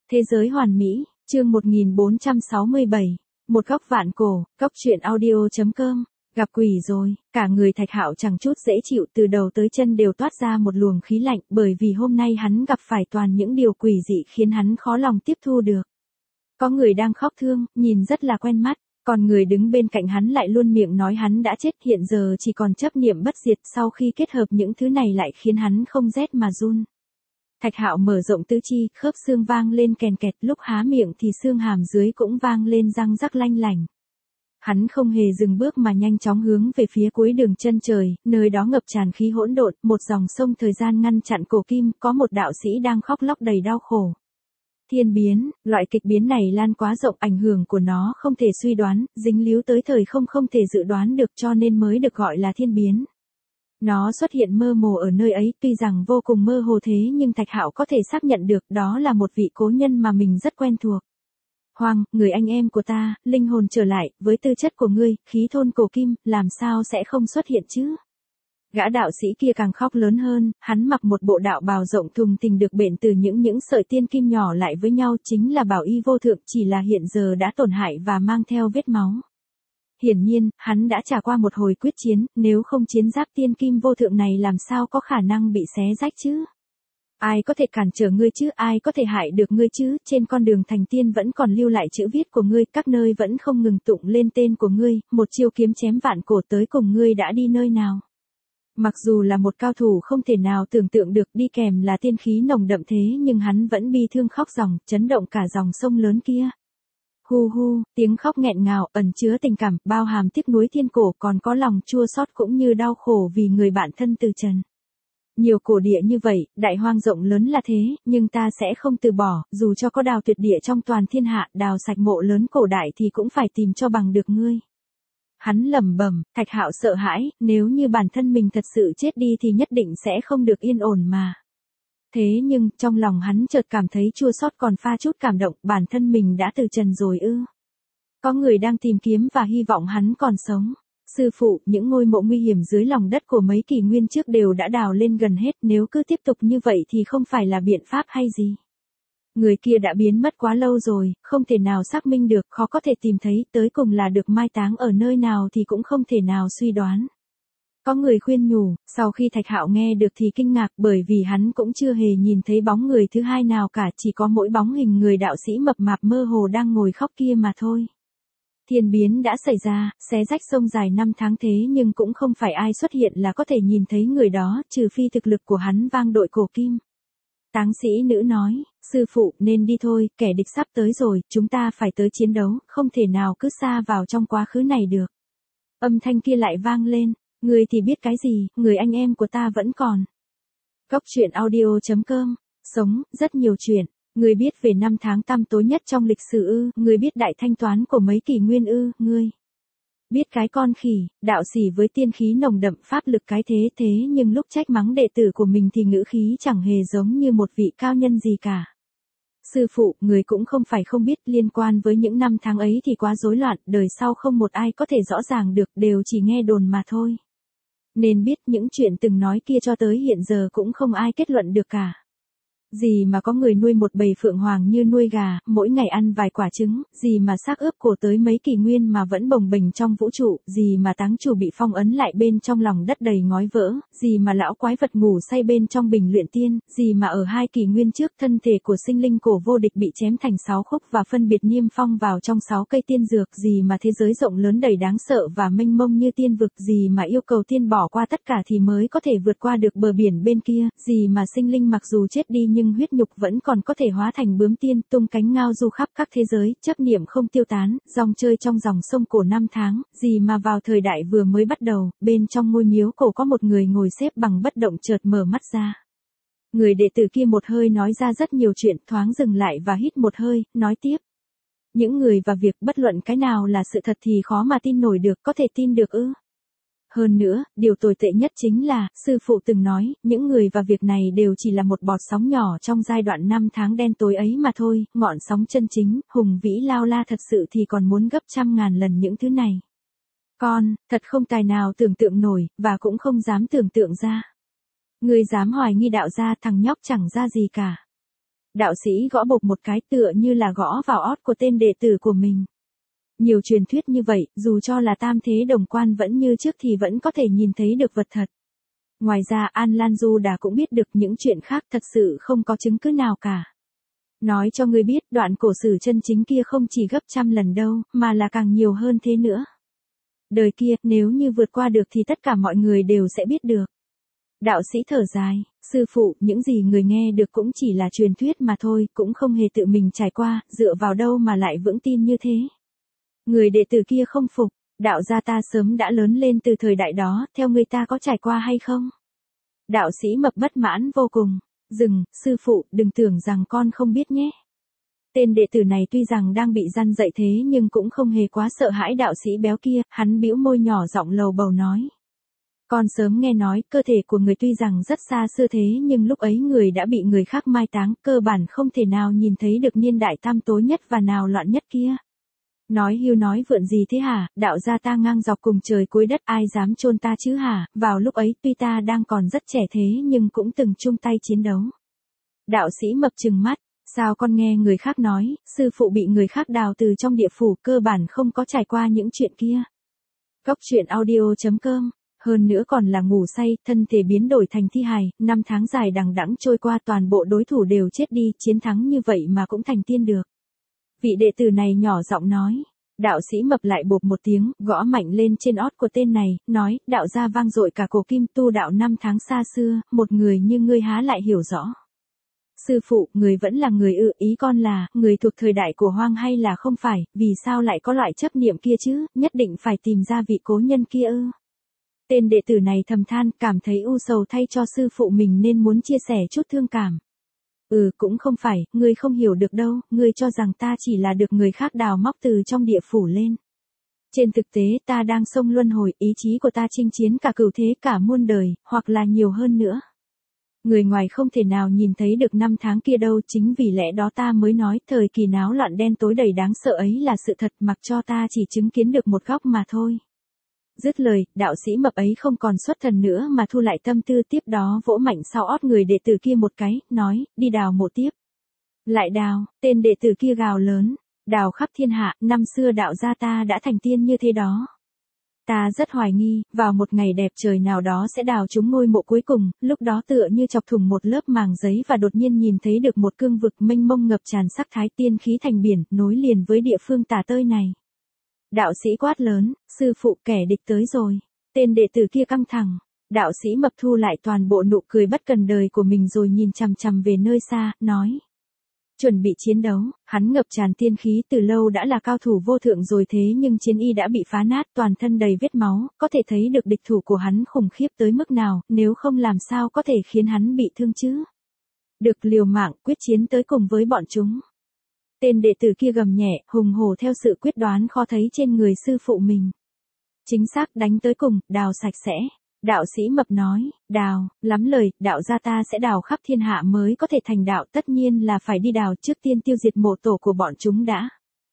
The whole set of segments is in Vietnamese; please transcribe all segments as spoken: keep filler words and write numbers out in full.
Thế giới hoàn mỹ, chương một nghìn bốn trăm sáu mươi bảy, một góc vạn cổ, góc truyện audio.com, gặp quỷ rồi, cả người Thạch Hạo chẳng chút dễ chịu, từ đầu tới chân đều toát ra một luồng khí lạnh, bởi vì hôm nay hắn gặp phải toàn những điều quỷ dị khiến hắn khó lòng tiếp thu được. Có người đang khóc thương, nhìn rất là quen mắt, còn người đứng bên cạnh hắn lại luôn miệng nói hắn đã chết, hiện giờ chỉ còn chấp niệm bất diệt, sau khi kết hợp những thứ này lại khiến hắn không rét mà run. Thạch Hạo mở rộng tứ chi, khớp xương vang lên kèn kẹt, lúc há miệng thì xương hàm dưới cũng vang lên răng rắc lanh lảnh. Hắn không hề dừng bước mà nhanh chóng hướng về phía cuối đường chân trời, nơi đó ngập tràn khí hỗn độn, một dòng sông thời gian ngăn chặn cổ kim, có một đạo sĩ đang khóc lóc đầy đau khổ. Thiên biến, loại kịch biến này lan quá rộng, ảnh hưởng của nó không thể suy đoán, dính líu tới thời không không thể dự đoán được, cho nên mới được gọi là thiên biến. Nó xuất hiện mơ hồ ở nơi ấy, tuy rằng vô cùng mơ hồ thế nhưng Thạch Hạo có thể xác nhận được đó là một vị cố nhân mà mình rất quen thuộc. Hoàng, người anh em của ta, linh hồn trở lại, với tư chất của ngươi, khí thôn cổ kim, làm sao sẽ không xuất hiện chứ? Gã đạo sĩ kia càng khóc lớn hơn, hắn mặc một bộ đạo bào rộng thùng thình được bện từ những những sợi tiên kim nhỏ lại với nhau, chính là bảo y vô thượng, chỉ là hiện giờ đã tổn hại và mang theo vết máu. Hiển nhiên, hắn đã trải qua một hồi quyết chiến, nếu không chiến giáp tiên kim vô thượng này làm sao có khả năng bị xé rách chứ? Ai có thể cản trở ngươi chứ, ai có thể hại được ngươi chứ, trên con đường thành tiên vẫn còn lưu lại chữ viết của ngươi, các nơi vẫn không ngừng tụng lên tên của ngươi, một chiêu kiếm chém vạn cổ, tới cùng ngươi đã đi nơi nào? Mặc dù là một cao thủ không thể nào tưởng tượng được, đi kèm là tiên khí nồng đậm thế nhưng hắn vẫn bi thương khóc ròng, chấn động cả dòng sông lớn kia. Hu hu, tiếng khóc nghẹn ngào, ẩn chứa tình cảm, bao hàm tiếc nuối thiên cổ, còn có lòng chua xót cũng như đau khổ vì người bạn thân từ trần. Nhiều cổ địa như vậy, đại hoang rộng lớn là thế, nhưng ta sẽ không từ bỏ, dù cho có đào tuyệt địa trong toàn thiên hạ, đào sạch mộ lớn cổ đại thì cũng phải tìm cho bằng được ngươi. Hắn lẩm bẩm, Thạch Hạo sợ hãi, nếu như bản thân mình thật sự chết đi thì nhất định sẽ không được yên ổn mà. Thế nhưng, trong lòng hắn chợt cảm thấy chua xót còn pha chút cảm động, bản thân mình đã từ trần rồi ư. Có người đang tìm kiếm và hy vọng hắn còn sống. Sư phụ, những ngôi mộ nguy hiểm dưới lòng đất của mấy kỷ nguyên trước đều đã đào lên gần hết, nếu cứ tiếp tục như vậy thì không phải là biện pháp hay gì. Người kia đã biến mất quá lâu rồi, không thể nào xác minh được, khó có thể tìm thấy, tới cùng là được mai táng ở nơi nào thì cũng không thể nào suy đoán. Có người khuyên nhủ, sau khi Thạch Hạo nghe được thì kinh ngạc, bởi vì hắn cũng chưa hề nhìn thấy bóng người thứ hai nào cả, chỉ có mỗi bóng hình người đạo sĩ mập mạp mơ hồ đang ngồi khóc kia mà thôi. Thiên biến đã xảy ra, xé rách sông dài năm tháng thế nhưng cũng không phải ai xuất hiện là có thể nhìn thấy người đó, trừ phi thực lực của hắn vang đội cổ kim. Táng sĩ nữ nói, sư phụ nên đi thôi, kẻ địch sắp tới rồi, chúng ta phải tới chiến đấu, không thể nào cứ xa vào trong quá khứ này được. Âm thanh kia lại vang lên, người thì biết cái gì, người anh em của ta vẫn còn. Góc truyện audio.com, sống, rất nhiều chuyện. Người biết về năm tháng tăm tối nhất trong lịch sử ư, người biết đại thanh toán của mấy kỷ nguyên ư, ngươi biết cái con khỉ, đạo sĩ với tiên khí nồng đậm, pháp lực cái thế thế nhưng lúc trách mắng đệ tử của mình thì ngữ khí chẳng hề giống như một vị cao nhân gì cả. Sư phụ, người cũng không phải không biết, liên quan với những năm tháng ấy thì quá rối loạn, đời sau không một ai có thể rõ ràng được, đều chỉ nghe đồn mà thôi. Nên biết những chuyện từng nói kia cho tới hiện giờ cũng không ai kết luận được cả. Gì mà có người nuôi một bầy phượng hoàng như nuôi gà, mỗi ngày ăn vài quả trứng, gì mà xác ướp cổ tới mấy kỷ nguyên mà vẫn bồng bềnh trong vũ trụ, gì mà táng chủ bị phong ấn lại bên trong lòng đất đầy ngói vỡ, gì mà lão quái vật ngủ say bên trong bình luyện tiên, gì mà ở hai kỷ nguyên trước thân thể của sinh linh cổ vô địch bị chém thành sáu khúc và phân biệt niêm phong vào trong sáu cây tiên dược, gì mà thế giới rộng lớn đầy đáng sợ và mênh mông như tiên vực, gì mà yêu cầu tiên bỏ qua tất cả thì mới có thể vượt qua được bờ biển bên kia, gì mà sinh linh mặc dù chết đi nhưng nhưng huyết nhục vẫn còn có thể hóa thành bướm tiên, tung cánh ngao du khắp các thế giới, chấp niệm không tiêu tán, dòng chơi trong dòng sông cổ năm tháng, gì mà vào thời đại vừa mới bắt đầu, bên trong ngôi miếu cổ có một người ngồi xếp bằng bất động chợt mở mắt ra. Người đệ tử kia một hơi nói ra rất nhiều chuyện, thoáng dừng lại và hít một hơi, nói tiếp. Những người và việc bất luận cái nào là sự thật thì khó mà tin nổi được, có thể tin được ư? Hơn nữa, điều tồi tệ nhất chính là, sư phụ từng nói, những người và việc này đều chỉ là một bọt sóng nhỏ trong giai đoạn năm tháng đen tối ấy mà thôi, ngọn sóng chân chính, hùng vĩ lao la thật sự thì còn muốn gấp trăm ngàn lần những thứ này. Con, thật không tài nào tưởng tượng nổi, và cũng không dám tưởng tượng ra. Người dám hoài nghi đạo gia, thằng nhóc chẳng ra gì cả. Đạo sĩ gõ bộp một cái tựa như là gõ vào ót của tên đệ tử của mình. Nhiều truyền thuyết như vậy, dù cho là tam thế đồng quan vẫn như trước thì vẫn có thể nhìn thấy được vật thật. Ngoài ra An Lan Du Đà cũng biết được những chuyện khác thật sự không có chứng cứ nào cả. Nói cho ngươi biết đoạn cổ sử chân chính kia không chỉ gấp trăm lần đâu, mà là càng nhiều hơn thế nữa. Đời kia, nếu như vượt qua được thì tất cả mọi người đều sẽ biết được. Đạo sĩ thở dài, sư phụ, những gì người nghe được cũng chỉ là truyền thuyết mà thôi, cũng không hề tự mình trải qua, dựa vào đâu mà lại vững tin như thế. Người đệ tử kia không phục, đạo gia ta sớm đã lớn lên từ thời đại đó, theo người ta có trải qua hay không? Đạo sĩ mập bất mãn vô cùng, dừng, sư phụ, đừng tưởng rằng con không biết nhé. Tên đệ tử này tuy rằng đang bị răn dạy thế nhưng cũng không hề quá sợ hãi đạo sĩ béo kia, hắn bĩu môi nhỏ giọng lầu bầu nói. Con sớm nghe nói, cơ thể của người tuy rằng rất xa xưa thế nhưng lúc ấy người đã bị người khác mai táng, cơ bản không thể nào nhìn thấy được niên đại tăm tối nhất và nào loạn nhất kia. Nói hưu nói vượn gì thế hả, đạo gia ta ngang dọc cùng trời cuối đất ai dám chôn ta chứ hả, vào lúc ấy tuy ta đang còn rất trẻ thế nhưng cũng từng chung tay chiến đấu. Đạo sĩ mập trừng mắt, sao con nghe người khác nói, sư phụ bị người khác đào từ trong địa phủ cơ bản không có trải qua những chuyện kia. Cốc truyện audio chấm com. Hơn nữa còn là ngủ say, thân thể biến đổi thành thi hài, năm tháng dài đằng đẵng trôi qua toàn bộ đối thủ đều chết đi, chiến thắng như vậy mà cũng thành tiên được. Vị đệ tử này nhỏ giọng nói, đạo sĩ mập lại bộp một tiếng, gõ mạnh lên trên ót của tên này, nói, đạo gia vang dội cả cổ kim tu đạo năm tháng xa xưa, một người như ngươi há lại hiểu rõ. Sư phụ, người vẫn là người ư, ý con là, người thuộc thời đại của Hoang hay là không phải, vì sao lại có loại chấp niệm kia chứ, nhất định phải tìm ra vị cố nhân kia ư. Tên đệ tử này thầm than, cảm thấy u sầu thay cho sư phụ mình nên muốn chia sẻ chút thương cảm. Ừ, cũng không phải, ngươi không hiểu được đâu, ngươi cho rằng ta chỉ là được người khác đào móc từ trong địa phủ lên. Trên thực tế ta đang sông luân hồi, ý chí của ta chinh chiến cả cửu thế cả muôn đời, hoặc là nhiều hơn nữa. Người ngoài không thể nào nhìn thấy được năm tháng kia đâu, chính vì lẽ đó ta mới nói thời kỳ náo loạn đen tối đầy đáng sợ ấy là sự thật, mặc cho ta chỉ chứng kiến được một góc mà thôi. Dứt lời, đạo sĩ mập ấy không còn xuất thần nữa mà thu lại tâm tư, tiếp đó vỗ mạnh sau ót người đệ tử kia một cái, nói, đi đào mộ tiếp. Lại đào, tên đệ tử kia gào lớn, đào khắp thiên hạ, năm xưa đạo gia ta đã thành tiên như thế đó. Ta rất hoài nghi, vào một ngày đẹp trời nào đó sẽ đào trúng ngôi mộ cuối cùng, lúc đó tựa như chọc thủng một lớp màng giấy và đột nhiên nhìn thấy được một cương vực mênh mông ngập tràn sắc thái tiên khí thành biển, nối liền với địa phương tả tơi này. Đạo sĩ quát lớn, sư phụ, kẻ địch tới rồi. Tên đệ tử kia căng thẳng. Đạo sĩ mập thu lại toàn bộ nụ cười bất cần đời của mình rồi nhìn chằm chằm về nơi xa, nói. Chuẩn bị chiến đấu, hắn ngập tràn tiên khí từ lâu đã là cao thủ vô thượng rồi thế nhưng chiến y đã bị phá nát, toàn thân đầy vết máu, có thể thấy được địch thủ của hắn khủng khiếp tới mức nào, nếu không làm sao có thể khiến hắn bị thương chứ. Được liều mạng, quyết chiến tới cùng với bọn chúng. Tên đệ tử kia gầm nhẹ, hùng hổ theo sự quyết đoán khó thấy trên người sư phụ mình. Chính xác, đánh tới cùng, đào sạch sẽ. Đạo sĩ mập nói, đào, lắm lời, đạo gia ta sẽ đào khắp thiên hạ mới có thể thành đạo, tất nhiên là phải đi đào, trước tiên tiêu diệt mộ tổ của bọn chúng đã.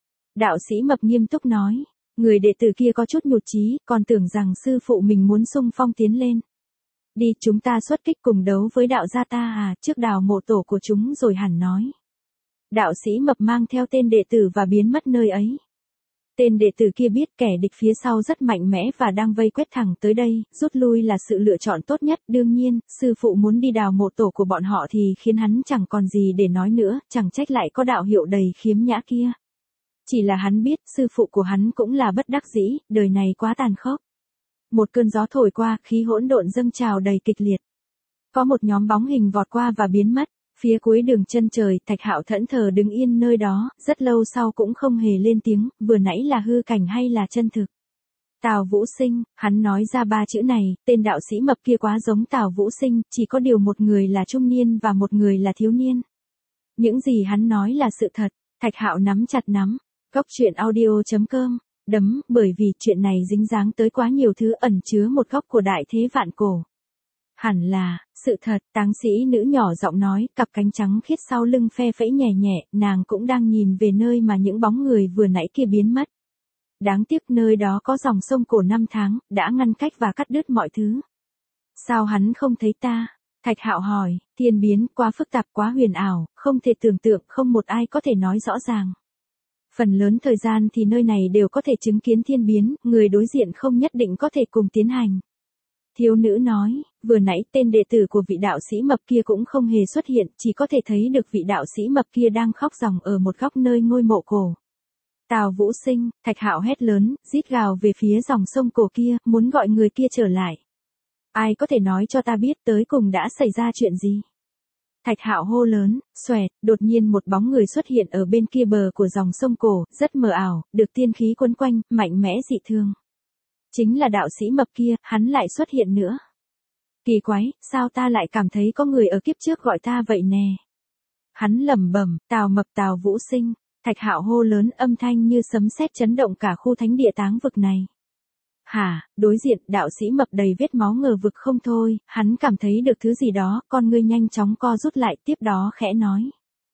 Đạo sĩ mập nghiêm túc nói, người đệ tử kia có chút nhụt chí, còn tưởng rằng sư phụ mình muốn xung phong tiến lên. Đi, chúng ta xuất kích cùng đấu với đạo gia ta à, trước đào mộ tổ của chúng rồi hẳn nói. Đạo sĩ mập mang theo tên đệ tử và biến mất nơi ấy. Tên đệ tử kia biết kẻ địch phía sau rất mạnh mẽ và đang vây quét thẳng tới đây, rút lui là sự lựa chọn tốt nhất. Đương nhiên, sư phụ muốn đi đào mộ tổ của bọn họ thì khiến hắn chẳng còn gì để nói nữa, chẳng trách lại có đạo hiệu đầy khiếm nhã kia. Chỉ là hắn biết, sư phụ của hắn cũng là bất đắc dĩ, đời này quá tàn khốc. Một cơn gió thổi qua, khí hỗn độn dâng trào đầy kịch liệt. Có một nhóm bóng hình vọt qua và biến mất. Phía cuối đường chân trời, Thạch Hạo thẫn thờ đứng yên nơi đó, rất lâu sau cũng không hề lên tiếng, vừa nãy là hư cảnh hay là chân thực. Tào Vũ Sinh, hắn nói ra ba chữ này, tên đạo sĩ mập kia quá giống Tào Vũ Sinh, chỉ có điều một người là trung niên và một người là thiếu niên. Những gì hắn nói là sự thật, Thạch Hạo nắm chặt nắm. Cốc truyện audio chấm com, đấm, bởi vì chuyện này dính dáng tới quá nhiều thứ ẩn chứa một góc của đại thế vạn cổ. Hẳn là, sự thật, táng sĩ nữ nhỏ giọng nói, cặp cánh trắng khiết sau lưng phe phẩy nhẹ nhẹ, nàng cũng đang nhìn về nơi mà những bóng người vừa nãy kia biến mất. Đáng tiếc nơi đó có dòng sông cổ năm tháng, đã ngăn cách và cắt đứt mọi thứ. Sao hắn không thấy ta? Thạch Hạo hỏi, thiên biến quá phức tạp quá huyền ảo, không thể tưởng tượng, không một ai có thể nói rõ ràng. Phần lớn thời gian thì nơi này đều có thể chứng kiến thiên biến, người đối diện không nhất định có thể cùng tiến hành. Thiếu nữ nói, vừa nãy tên đệ tử của vị đạo sĩ mập kia cũng không hề xuất hiện, chỉ có thể thấy được vị đạo sĩ mập kia đang khóc ròng ở một góc nơi ngôi mộ cổ. Tào Vũ Sinh, Thạch Hạo hét lớn, rít gào về phía dòng sông cổ kia, muốn gọi người kia trở lại. Ai có thể nói cho ta biết tới cùng đã xảy ra chuyện gì? Thạch Hạo hô lớn, xoẹt, đột nhiên một bóng người xuất hiện ở bên kia bờ của dòng sông cổ, rất mờ ảo, được tiên khí quấn quanh, mạnh mẽ dị thường. Chính là đạo sĩ mập kia, hắn lại xuất hiện nữa. Kỳ quái, sao ta lại cảm thấy có người ở kiếp trước gọi ta vậy nè? Hắn lẩm bẩm, Tào Mập Tào Vũ Sinh, Thạch Hạo hô lớn, âm thanh như sấm sét chấn động cả khu thánh địa táng vực này. Hả, đối diện, đạo sĩ mập đầy vết máu ngờ vực không thôi, hắn cảm thấy được thứ gì đó, con ngươi nhanh chóng co rút lại, tiếp đó khẽ nói.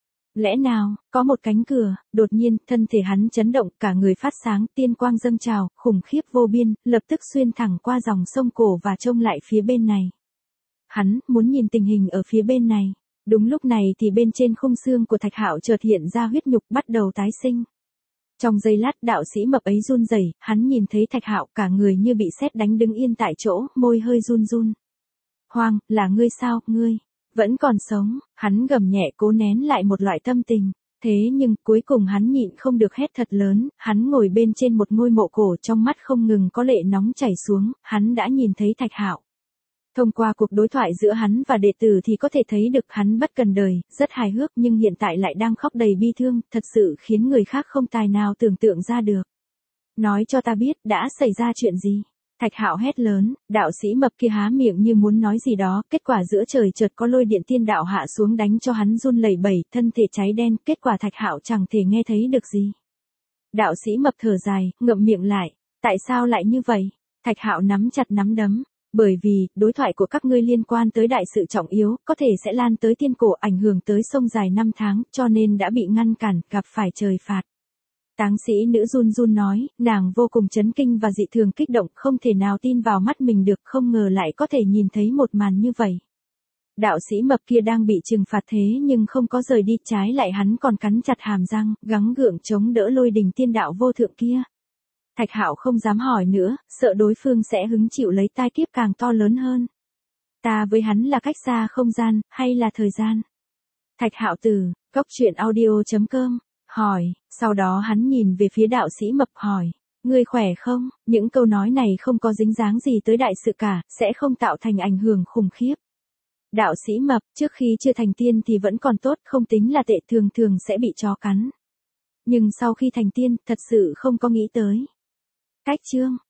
Lẽ nào, có một cánh cửa, đột nhiên, thân thể hắn chấn động, cả người phát sáng, tiên quang dâng trào, khủng khiếp vô biên, lập tức xuyên thẳng qua dòng sông cổ và trông lại phía bên này. Hắn, muốn nhìn tình hình ở phía bên này. Đúng lúc này thì bên trên khung xương của Thạch Hạo chợt hiện ra huyết nhục bắt đầu tái sinh. Trong giây lát đạo sĩ mập ấy run rẩy, hắn nhìn thấy Thạch Hạo cả người như bị sét đánh đứng yên tại chỗ, môi hơi run run. Hoang, là ngươi sao, ngươi, vẫn còn sống, hắn gầm nhẹ cố nén lại một loại tâm tình. Thế nhưng cuối cùng hắn nhịn không được hét thật lớn, hắn ngồi bên trên một ngôi mộ cổ trong mắt không ngừng có lệ nóng chảy xuống, hắn đã nhìn thấy Thạch Hạo. Thông qua cuộc đối thoại giữa hắn và đệ tử thì có thể thấy được hắn bất cần đời, rất hài hước nhưng hiện tại lại đang khóc đầy bi thương, thật sự khiến người khác không tài nào tưởng tượng ra được. Nói cho ta biết, đã xảy ra chuyện gì? Thạch Hạo hét lớn, đạo sĩ mập kia há miệng như muốn nói gì đó, kết quả giữa trời chợt có lôi điện tiên đạo hạ xuống đánh cho hắn run lẩy bẩy, thân thể cháy đen, kết quả Thạch Hạo chẳng thể nghe thấy được gì. Đạo sĩ mập thở dài, ngậm miệng lại, tại sao lại như vậy? Thạch Hạo nắm chặt nắm đấm. Bởi vì, đối thoại của các ngươi liên quan tới đại sự trọng yếu, có thể sẽ lan tới tiên cổ ảnh hưởng tới sông dài năm tháng, cho nên đã bị ngăn cản, gặp phải trời phạt. Táng sĩ nữ run run nói, nàng vô cùng chấn kinh và dị thường kích động, không thể nào tin vào mắt mình được, không ngờ lại có thể nhìn thấy một màn như vậy. Đạo sĩ mập kia đang bị trừng phạt thế nhưng không có rời đi, trái lại hắn còn cắn chặt hàm răng, gắng gượng chống đỡ lôi đình tiên đạo vô thượng kia. Thạch Hạo không dám hỏi nữa, sợ đối phương sẽ hứng chịu lấy tai kiếp càng to lớn hơn. Ta với hắn là cách xa không gian, hay là thời gian? Thạch Hạo từ, góc truyện audio chấm com, hỏi, sau đó hắn nhìn về phía đạo sĩ mập hỏi, ngươi khỏe không? Những câu nói này không có dính dáng gì tới đại sự cả, sẽ không tạo thành ảnh hưởng khủng khiếp. Đạo sĩ mập, trước khi chưa thành tiên thì vẫn còn tốt, không tính là tệ, thường thường sẽ bị chó cắn. Nhưng sau khi thành tiên, thật sự không có nghĩ tới. Cách chương